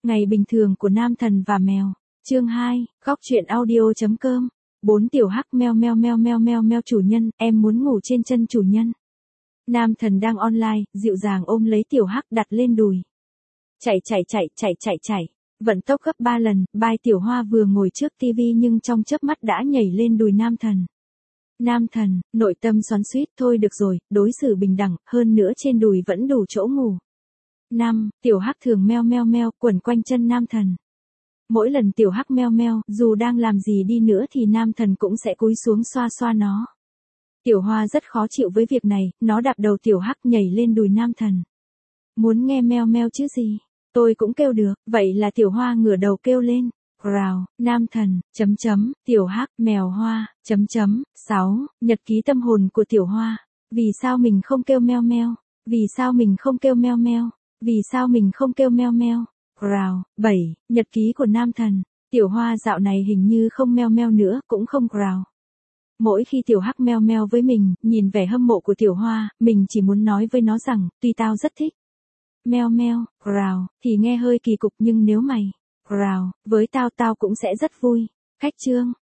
Ngày bình thường của nam thần và mèo. Chương 2, góc truyện audio.com. 4 tiểu hắc meo meo meo meo meo meo chủ nhân, em muốn ngủ trên chân chủ nhân. Nam thần đang online, dịu dàng ôm lấy tiểu hắc đặt lên đùi. Chạy. Vận tốc gấp 3 lần, Bai Tiểu Hoa vừa ngồi trước tivi nhưng trong chớp mắt đã nhảy lên đùi nam thần. Nam thần, nội tâm xoắn xuýt, thôi được rồi, đối xử bình đẳng, hơn nữa trên đùi vẫn đủ chỗ ngủ. 5. Tiểu hắc thường meo meo meo, quẩn quanh chân nam thần. Mỗi lần tiểu hắc meo meo, dù đang làm gì đi nữa thì nam thần cũng sẽ cúi xuống xoa xoa nó. Tiểu Hoa rất khó chịu với việc này, nó đạp đầu tiểu hắc nhảy lên đùi nam thần. Muốn nghe meo meo chứ gì? Tôi cũng kêu được, vậy là Tiểu Hoa ngửa đầu kêu lên. Rào, nam thần, tiểu hắc, mèo hoa, 6, nhật ký tâm hồn của Tiểu Hoa. Vì sao mình không kêu meo meo? Vì sao mình không kêu meo meo? Vì sao mình không kêu meo meo? Rào, 7, nhật ký của nam thần. Tiểu Hoa dạo này hình như không meo meo nữa, cũng không rào. Mỗi khi tiểu hắc meo meo với mình, nhìn vẻ hâm mộ của Tiểu Hoa, mình chỉ muốn nói với nó rằng, tuy tao rất thích meo meo, rào, thì nghe hơi kỳ cục nhưng nếu mày rào, với tao cũng sẽ rất vui. Khách chương.